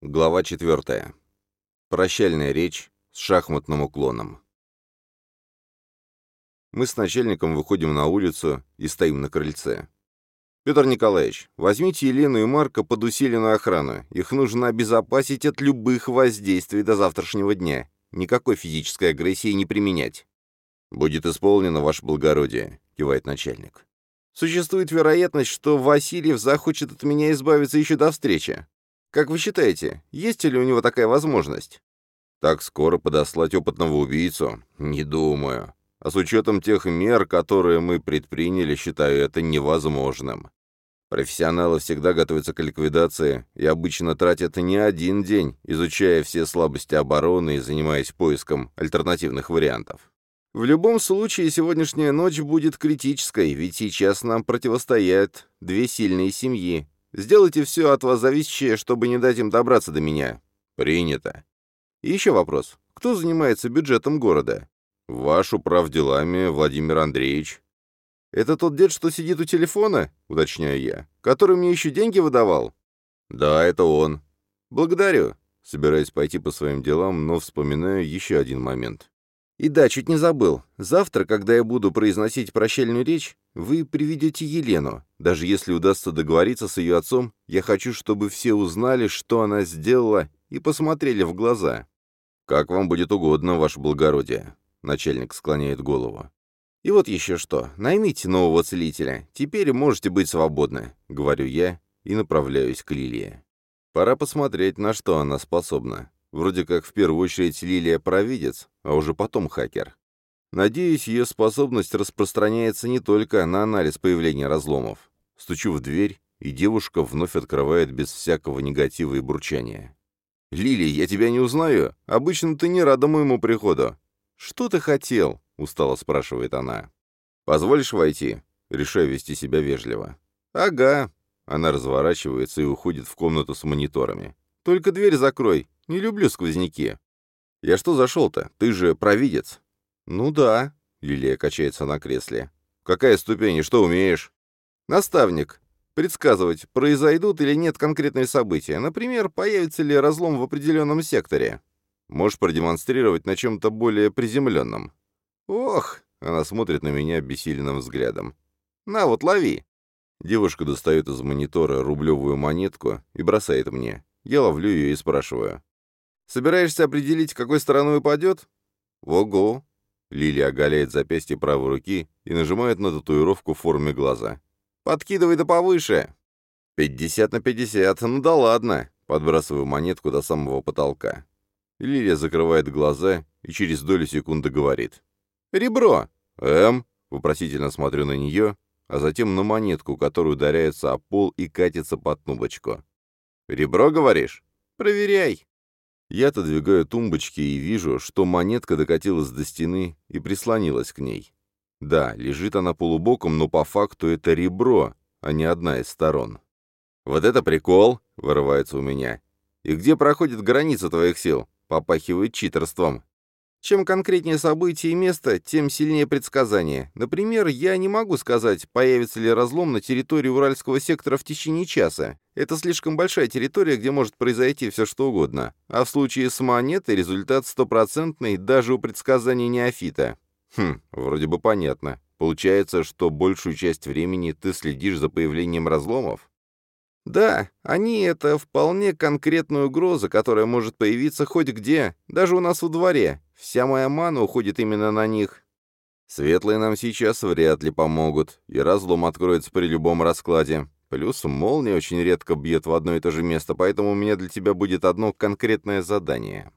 Глава 4. Прощальная речь с шахматным уклоном. Мы с начальником выходим на улицу и стоим на крыльце. «Петр Николаевич, возьмите Елену и Марка под усиленную охрану. Их нужно обезопасить от любых воздействий до завтрашнего дня. Никакой физической агрессии не применять». «Будет исполнено, ваше благородие», — кивает начальник. «Существует вероятность, что Васильев захочет от меня избавиться еще до встречи. Как вы считаете, есть ли у него такая возможность?» «Так скоро подослать опытного убийцу? Не думаю. А с учетом тех мер, которые мы предприняли, считаю это невозможным. Профессионалы всегда готовятся к ликвидации и обычно тратят не один день, изучая все слабости обороны и занимаясь поиском альтернативных вариантов. В любом случае, сегодняшняя ночь будет критической, ведь сейчас нам противостоят две сильные семьи. Сделайте все от вас зависящее, чтобы не дать им добраться до меня». «Принято». И еще вопрос. Кто занимается бюджетом города? «Ваш управделами Владимир Андреевич». «Это тот дед, что сидит у телефона?» — уточняю я. «Который мне еще деньги выдавал?» «Да, это он». «Благодарю». Собираюсь пойти по своим делам, но вспоминаю еще один момент. И да, чуть не забыл. Завтра, когда я буду произносить прощальную речь, вы приведете Елену. Даже если удастся договориться с ее отцом, я хочу, чтобы все узнали, что она сделала, и посмотрели в глаза. «Как вам будет угодно, ваше благородие», — начальник склоняет голову. «И вот еще что. Наймите нового целителя. Теперь можете быть свободны», — говорю я и направляюсь к Лилии. Пора посмотреть, на что она способна. Вроде как в первую очередь Лилия провидец, а уже потом хакер. Надеюсь, ее способность распространяется не только на анализ появления разломов. Стучу в дверь, и девушка вновь открывает без всякого негатива и бурчания. «Лилия, я тебя не узнаю. Обычно ты не рада моему приходу». «Что ты хотел?» — устало спрашивает она. «Позволишь войти?» Решаю вести себя вежливо. «Ага». Она разворачивается и уходит в комнату с мониторами. «Только дверь закрой. Не люблю сквозняки». «Я что зашел-то? Ты же провидец». «Ну да», — Лилия качается на кресле. «Какая ступень и что умеешь?» «Наставник. Предсказывать, произойдут или нет конкретные события. Например, появится ли разлом в определенном секторе. Можешь продемонстрировать на чем-то более приземленном». «Ох», — она смотрит на меня обессиленным взглядом. «На вот, лови». Девушка достает из монитора рублевую монетку и бросает мне. Я ловлю ее и спрашиваю. «Собираешься определить, какой стороной упадет?» «Ого!» Лилия оголяет запястье правой руки и нажимает на татуировку в форме глаза. «Подкидывай да повыше!» 50 на 50, ну да ладно!» Подбрасываю монетку до самого потолка. Лилия закрывает глаза и через долю секунды говорит. «Ребро!» Вопросительно смотрю на нее, а затем на монетку, которая ударяется о пол и катится под тумбочку. «Ребро, говоришь? Проверяй!» Я отодвигаю тумбочки и вижу, что монетка докатилась до стены и прислонилась к ней. Да, лежит она полубоком, но по факту это ребро, а не одна из сторон. «Вот это прикол!» — вырывается у меня. «И где проходит граница твоих сил?» — попахивает читерством. Чем конкретнее событие и место, тем сильнее предсказание. Например, я не могу сказать, появится ли разлом на территории Уральского сектора в течение часа. Это слишком большая территория, где может произойти все что угодно. А в случае с монетой результат стопроцентный даже у предсказаний неофита. Вроде бы понятно. Получается, что большую часть времени ты следишь за появлением разломов? Да, они — это вполне конкретная угроза, которая может появиться хоть где, даже у нас во дворе. Вся моя мана уходит именно на них. Светлые нам сейчас вряд ли помогут, и разлом откроется при любом раскладе. Плюс молния очень редко бьет в одно и то же место, поэтому у меня для тебя будет одно конкретное задание».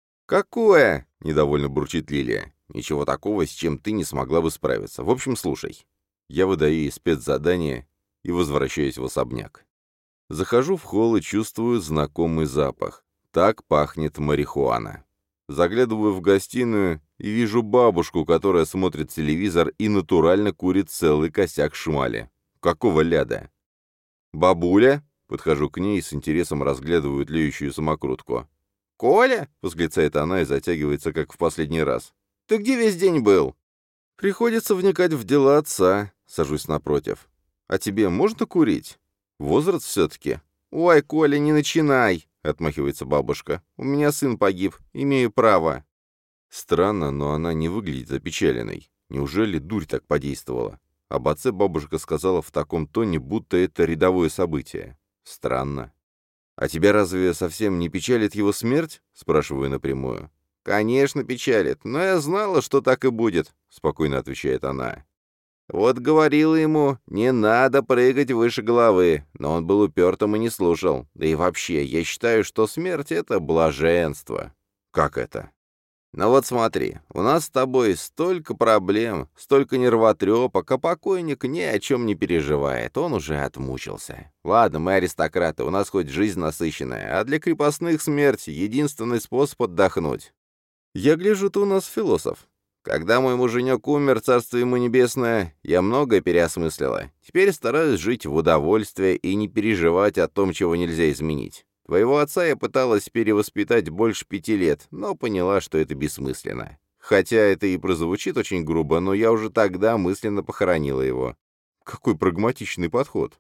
«Какое?» — недовольно бурчит Лилия. «Ничего такого, с чем ты не смогла бы справиться. В общем, слушай». Я выдаю ей спецзадание и возвращаюсь в особняк. Захожу в холл и чувствую знакомый запах. Так пахнет марихуана. Заглядываю в гостиную и вижу бабушку, которая смотрит телевизор и натурально курит целый косяк шмали. Какого ляда? «Бабуля?» — подхожу к ней и с интересом разглядываю тлеющую самокрутку. «Коля?» — восклицает она и затягивается, как в последний раз. «Ты где весь день был?» «Приходится вникать в дела отца», — сажусь напротив. «А тебе можно курить? Возраст все-таки». «Ой, Коля, не начинай!» — отмахивается бабушка. «У меня сын погиб, имею право». Странно, но она не выглядит опечаленной. Неужели дурь так подействовала? Об отце бабушка сказала в таком тоне, будто это рядовое событие. Странно. «А тебя разве совсем не печалит его смерть?» — спрашиваю напрямую. «Конечно, печалит, но я знала, что так и будет», — спокойно отвечает она. «Вот говорила ему, не надо прыгать выше головы, но он был упертым и не слушал. Да и вообще, я считаю, что смерть — это блаженство». «Как это?» «Ну вот смотри, у нас с тобой столько проблем, столько нервотрепок, а покойник ни о чем не переживает, он уже отмучился. Ладно, мы аристократы, у нас хоть жизнь насыщенная, а для крепостных смерть — единственный способ отдохнуть». «Я гляжу, ты у нас философ». «Когда мой муженек умер, царство ему небесное, я многое переосмыслила. Теперь стараюсь жить в удовольствие и не переживать о том, чего нельзя изменить. Твоего отца я пыталась перевоспитать больше 5 лет, но поняла, что это бессмысленно. Хотя это и прозвучит очень грубо, но я уже тогда мысленно похоронила его». «Какой прагматичный подход».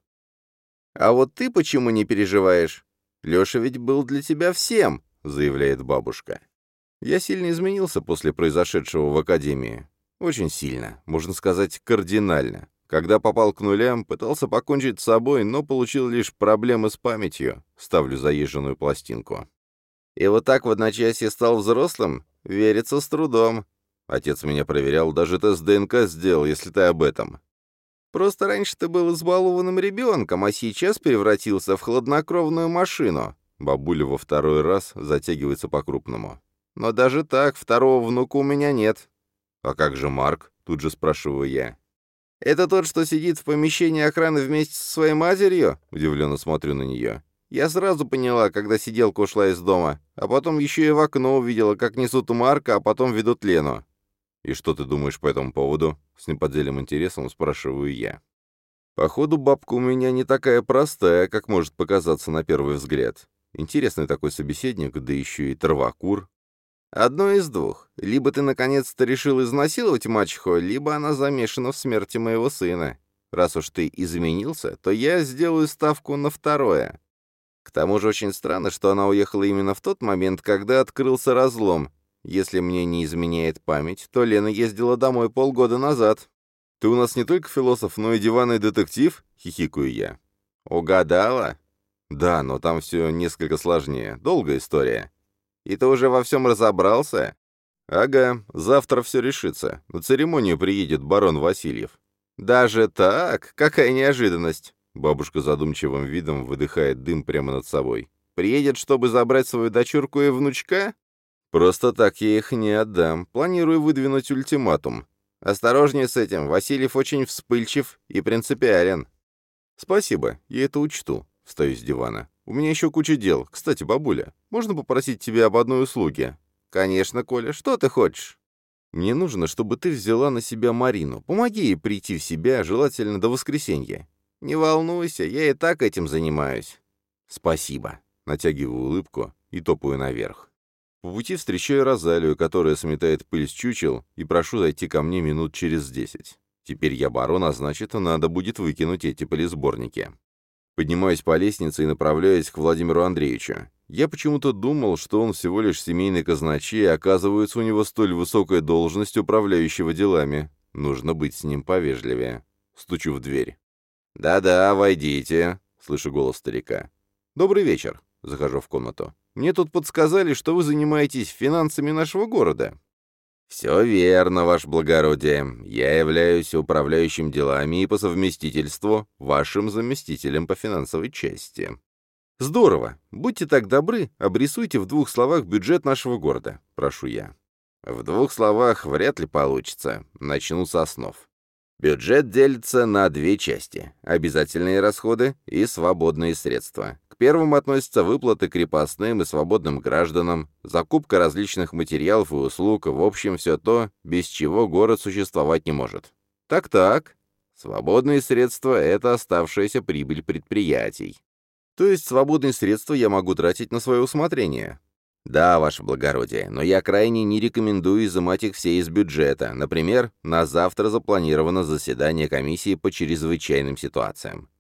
«А вот ты почему не переживаешь? Леша ведь был для тебя всем», — заявляет бабушка. «Я сильно изменился после произошедшего в академии. Очень сильно, можно сказать, кардинально. Когда попал к нулям, пытался покончить с собой, но получил лишь проблемы с памятью. Ставлю заезженную пластинку. И вот так в одночасье стал взрослым? Верится с трудом. Отец меня проверял, даже тест ДНК сделал, если ты об этом. Просто раньше ты был избалованным ребенком, а сейчас превратился в хладнокровную машину». Бабуля во второй раз затягивается по-крупному. «Но даже так, второго внука у меня нет». «А как же Марк?» — тут же спрашиваю я. «Это тот, что сидит в помещении охраны вместе со своей матерью?» — удивленно смотрю на нее. «Я сразу поняла, когда сиделка ушла из дома, а потом еще и в окно увидела, как несут Марка, а потом ведут Лену». «И что ты думаешь по этому поводу?» — с неподдельным интересом спрашиваю я. «Походу, бабка у меня не такая простая, как может показаться на первый взгляд. Интересный такой собеседник, да еще и травокур». «Одно из двух. Либо ты наконец-то решил изнасиловать мачеху, либо она замешана в смерти моего сына. Раз уж ты изменился, то я сделаю ставку на второе. К тому же очень странно, что она уехала именно в тот момент, когда открылся разлом. Если мне не изменяет память, то Лена ездила домой полгода назад». «Ты у нас не только философ, но и диванный детектив?» — хихикаю я. «Угадала?» «Да, но там все несколько сложнее. Долгая история». «И ты уже во всем разобрался?» «Ага, завтра все решится. На церемонию приедет барон Васильев». «Даже так? Какая неожиданность!» Бабушка задумчивым видом выдыхает дым прямо над собой. «Приедет, чтобы забрать свою дочурку и внучка?» «Просто так я их не отдам. Планирую выдвинуть ультиматум». «Осторожнее с этим. Васильев очень вспыльчив и принципиален». «Спасибо, я это учту». Встаю с дивана. «У меня еще куча дел. Кстати, бабуля, можно попросить тебя об одной услуге?» «Конечно, Коля. Что ты хочешь?» «Мне нужно, чтобы ты взяла на себя Марину. Помоги ей прийти в себя, желательно до воскресенья». «Не волнуйся, я и так этим занимаюсь». «Спасибо». Натягиваю улыбку и топаю наверх. По пути встречаю Розалию, которая сметает пыль с чучел, и прошу зайти ко мне минут через 10. Теперь я барон, а значит, надо будет выкинуть эти пылесборники. Поднимаюсь по лестнице и направляюсь к Владимиру Андреевичу. Я почему-то думал, что он всего лишь семейный казначей, а оказывается, у него столь высокая должность управляющего делами. Нужно быть с ним повежливее. Стучу в дверь. «Да-да, войдите», — слышу голос старика. «Добрый вечер», — захожу в комнату. «Мне тут подсказали, что вы занимаетесь финансами нашего города». «Все верно, ваше благородие. Я являюсь управляющим делами и по совместительству вашим заместителем по финансовой части». «Здорово. Будьте так добры, обрисуйте в 2 словах бюджет нашего города», — прошу я. «В 2 словах вряд ли получится. Начну с основ. Бюджет делится на 2 части – обязательные расходы и свободные средства. К первым относятся выплаты крепостным и свободным гражданам, закупка различных материалов и услуг, в общем, все то, без чего город существовать не может. Так-так. Свободные средства – это оставшаяся прибыль предприятий. То есть свободные средства я могу тратить на свое усмотрение. Да, ваше благородие, но я крайне не рекомендую изымать их все из бюджета. Например, на завтра запланировано заседание комиссии по чрезвычайным ситуациям.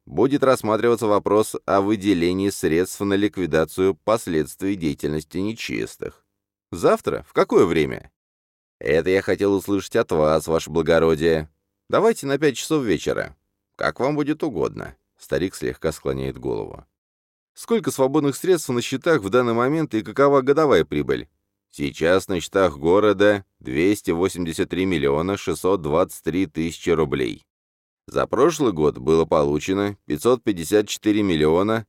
будет рассматриваться вопрос о выделении средств на ликвидацию последствий деятельности нечистых. Завтра? В какое время? Это я хотел услышать от вас, ваше благородие. Давайте на 5 часов вечера. Как вам будет угодно. Старик слегка склоняет голову. Сколько свободных средств на счетах в данный момент и какова годовая прибыль? Сейчас на счетах города 283 миллиона 623 тысячи рублей. За прошлый год было получено 554 миллиона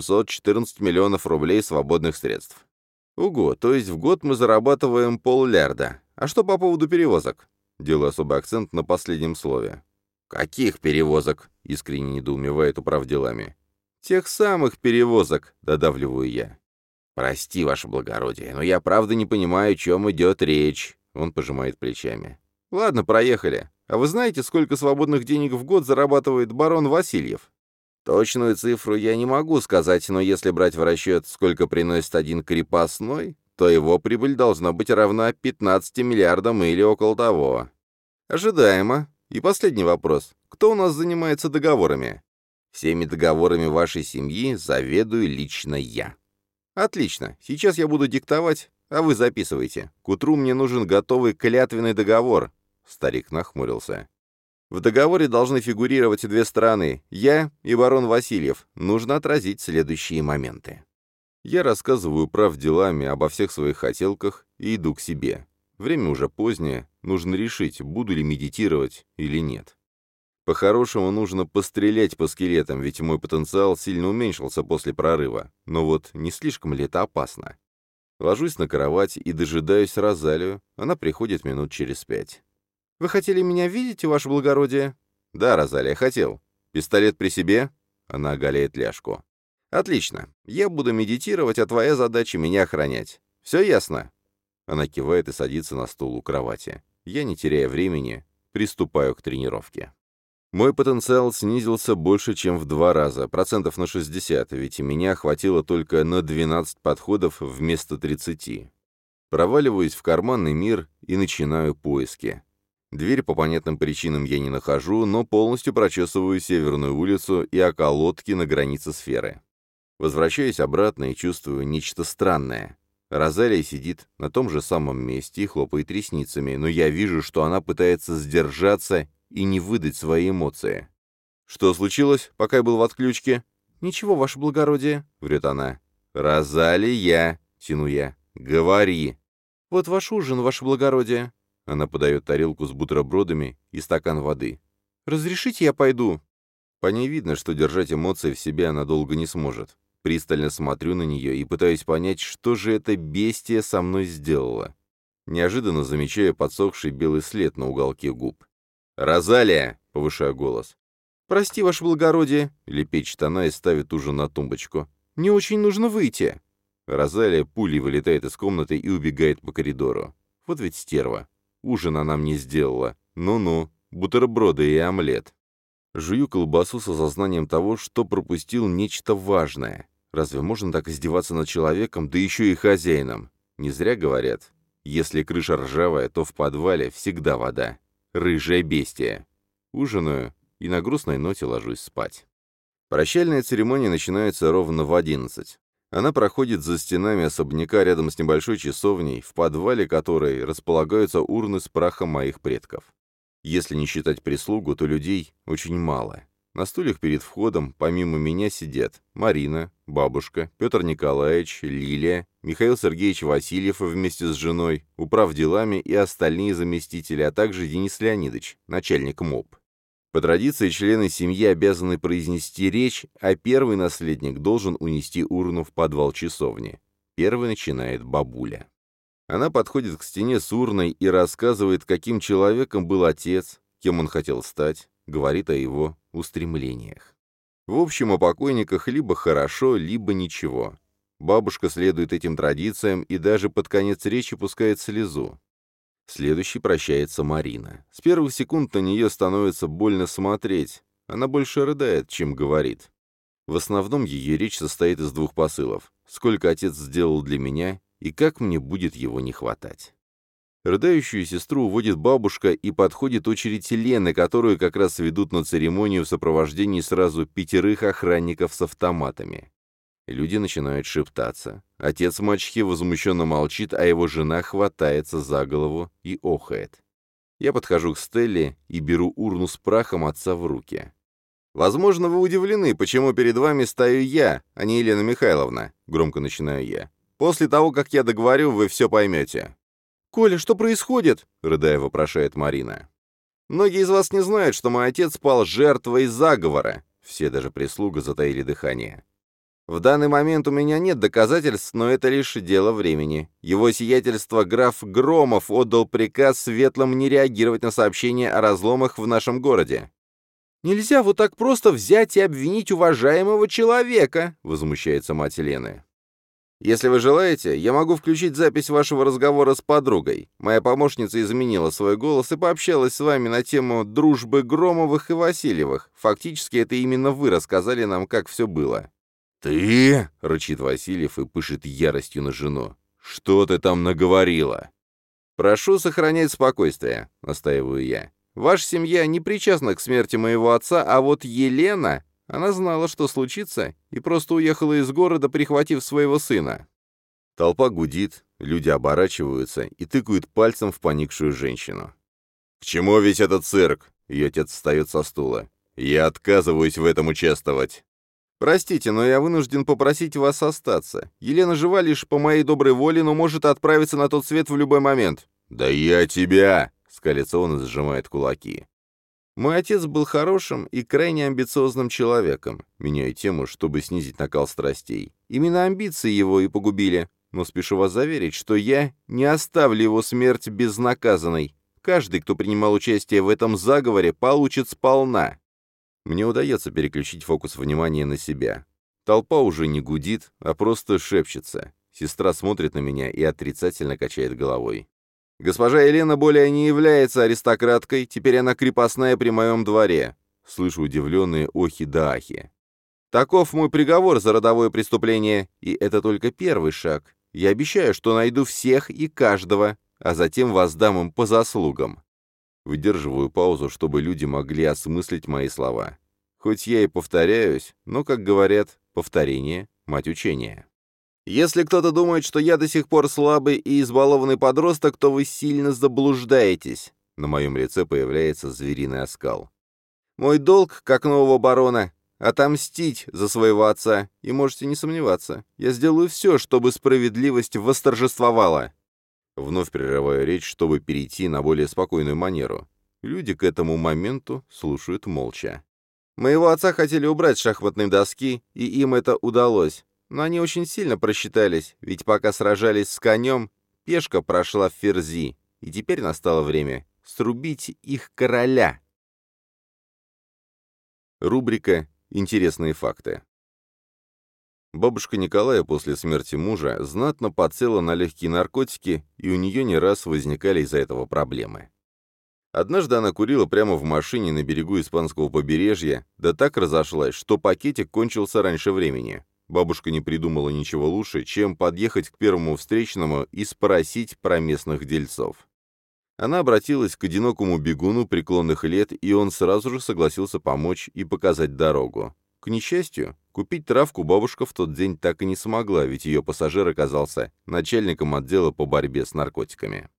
814 миллионов рублей свободных средств. Ого, то есть в год мы зарабатываем поллярда. А что по поводу перевозок? Делаю особый акцент на последнем слове. Каких перевозок? Искренне недоумевает управделами. Тех самых перевозок, додавливаю я. Прости, ваше благородие, но я правда не понимаю, о чем идет речь. Он пожимает плечами. Ладно, проехали. А вы знаете, сколько свободных денег в год зарабатывает барон Васильев? Точную цифру я не могу сказать, но если брать в расчет, сколько приносит один крепостной, то его прибыль должна быть равна 15 миллиардам или около того. Ожидаемо. И последний вопрос. Кто у нас занимается договорами? Всеми договорами вашей семьи заведую лично я. Отлично. Сейчас я буду диктовать, а вы записывайте. К утру мне нужен готовый клятвенный договор. Старик нахмурился. В договоре должны фигурировать две стороны, я и барон Васильев. Нужно отразить следующие моменты. Я рассказываю прав делами обо всех своих хотелках и иду к себе. Время уже позднее, нужно решить, буду ли медитировать или нет. По-хорошему нужно пострелять по скелетам, ведь мой потенциал сильно уменьшился после прорыва. Но вот не слишком ли это опасно? Ложусь на кровать и дожидаюсь Розалию, она приходит минут через 5. «Вы хотели меня видеть, ваше благородие?» «Да, Розалия, хотел. Пистолет при себе?» Она оголяет ляжку. «Отлично. Я буду медитировать, а твоя задача — меня охранять. Все ясно?» Она кивает и садится на стул у кровати. Я, не теряя времени, приступаю к тренировке. Мой потенциал снизился больше, чем в 2 раза, процентов на 60, ведь меня хватило только на 12 подходов вместо 30. Проваливаюсь в карманный мир и начинаю поиски. Дверь по понятным причинам я не нахожу, но полностью прочесываю Северную улицу и околотки на границе сферы. Возвращаюсь обратно и чувствую нечто странное. Розалия сидит на том же самом месте и хлопает ресницами, но я вижу, что она пытается сдержаться и не выдать свои эмоции. «Что случилось, пока я был в отключке?» «Ничего, ваше благородие», — врет она. «Розалия», — тяну я, — «говори». «Вот ваш ужин, ваше благородие». Она подает тарелку с бутербродами и стакан воды. «Разрешите, я пойду?» По ней видно, что держать эмоции в себе она долго не сможет. Пристально смотрю на нее и пытаюсь понять, что же это бестия со мной сделала. Неожиданно замечаю подсохший белый след на уголке губ. «Розалия!» — повышаю голос. «Прости, ваше благородие!» — лепечет она и ставит ужин на тумбочку. «Мне очень нужно выйти!» Розалия пулей вылетает из комнаты и убегает по коридору. Вот ведь стерва. Ужин она мне сделала. Ну-ну, бутерброды и омлет. Жую колбасу с осознанием того, что пропустил нечто важное. Разве можно так издеваться над человеком, да еще и хозяином? Не зря говорят, если крыша ржавая, то в подвале всегда вода. Рыжая бестия. Ужинаю и на грустной ноте ложусь спать. Прощальная церемония начинается ровно в 11. Она проходит за стенами особняка рядом с небольшой часовней, в подвале которой располагаются урны с прахом моих предков. Если не считать прислугу, то людей очень мало. На стульях перед входом, помимо меня, сидят Марина, бабушка, Петр Николаевич, Лилия, Михаил Сергеевич Васильев вместе с женой, управделами и остальные заместители, а также Денис Леонидович, начальник МОП. По традиции, члены семьи обязаны произнести речь, а первый наследник должен унести урну в подвал часовни. Первый начинает бабуля. Она подходит к стене с урной и рассказывает, каким человеком был отец, кем он хотел стать, говорит о его устремлениях. В общем, о покойниках либо хорошо, либо ничего. Бабушка следует этим традициям и даже под конец речи пускает слезу. Следующей прощается Марина. С первых секунд на нее становится больно смотреть. Она больше рыдает, чем говорит. В основном ее речь состоит из 2 посылов. Сколько отец сделал для меня и как мне будет его не хватать. Рыдающую сестру уводит бабушка, и подходит очередь Лены, которую как раз ведут на церемонию в сопровождении сразу 5 охранников с автоматами. Люди начинают шептаться. Отец мачехи возмущенно молчит, а его жена хватается за голову и охает. Я подхожу к Стелле и беру урну с прахом отца в руки. «Возможно, вы удивлены, почему перед вами стою я, а не Елена Михайловна», — громко начинаю я. «После того, как я договорю, вы все поймете». «Коля, что происходит?» — рыдая вопрошает Марина. «Многие из вас не знают, что мой отец пал жертвой заговора». Все, даже прислуга, затаили дыхание. «В данный момент у меня нет доказательств, но это лишь дело времени. Его сиятельство граф Громов отдал приказ светлым не реагировать на сообщения о разломах в нашем городе». «Нельзя вот так просто взять и обвинить уважаемого человека», — возмущается мать Лены. «Если вы желаете, я могу включить запись вашего разговора с подругой. Моя помощница изменила свой голос и пообщалась с вами на тему дружбы Громовых и Васильевых. Фактически, это именно вы рассказали нам, как все было». «Ты?» — рычит Васильев и пышет яростью на жену. «Что ты там наговорила?» «Прошу сохранять спокойствие», — настаиваю я. «Ваша семья не причастна к смерти моего отца, а вот Елена...» Она знала, что случится, и просто уехала из города, прихватив своего сына. Толпа гудит, люди оборачиваются и тыкают пальцем в поникшую женщину. «К чему весь этот цирк?» — ее отец встает со стула. «Я отказываюсь в этом участвовать». «Простите, но я вынужден попросить вас остаться. Елена жива лишь по моей доброй воле, но может отправиться на тот свет в любой момент». «Да я тебя!» — скалится он и сжимает кулаки. Мой отец был хорошим и крайне амбициозным человеком. Меняю тему, чтобы снизить накал страстей. Именно амбиции его и погубили. Но спешу вас заверить, что я не оставлю его смерть безнаказанной. Каждый, кто принимал участие в этом заговоре, получит сполна. Мне удается переключить фокус внимания на себя. Толпа уже не гудит, а просто шепчется. Сестра смотрит на меня и отрицательно качает головой. «Госпожа Елена более не является аристократкой, теперь она крепостная при моем дворе». Слышу удивленные охи да ахи. «Таков мой приговор за родовое преступление, и это только первый шаг. Я обещаю, что найду всех и каждого, а затем воздам им по заслугам». Выдерживаю паузу, чтобы люди могли осмыслить мои слова. Хоть я и повторяюсь, но, как говорят, повторение — мать учения. Если кто-то думает, что я до сих пор слабый и избалованный подросток, то вы сильно заблуждаетесь. На моем лице появляется звериный оскал. Мой долг, как нового барона, отомстить за своего отца, и можете не сомневаться, я сделаю все, чтобы справедливость восторжествовала. Вновь прерываю речь, чтобы перейти на более спокойную манеру. Люди к этому моменту слушают молча. Моего отца хотели убрать с шахматной доски, и им это удалось. Но они очень сильно просчитались, ведь пока сражались с конем, пешка прошла в ферзи, и теперь настало время срубить их короля. Рубрика «Интересные факты». Бабушка Николая после смерти мужа знатно подсела на легкие наркотики, и у нее не раз возникали из-за этого проблемы. Однажды она курила прямо в машине на берегу испанского побережья, да так разошлась, что пакетик кончился раньше времени. Бабушка не придумала ничего лучше, чем подъехать к первому встречному и спросить про местных дельцов. Она обратилась к одинокому бегуну преклонных лет, и он сразу же согласился помочь и показать дорогу. К несчастью, купить травку бабушка в тот день так и не смогла, ведь ее пассажир оказался начальником отдела по борьбе с наркотиками.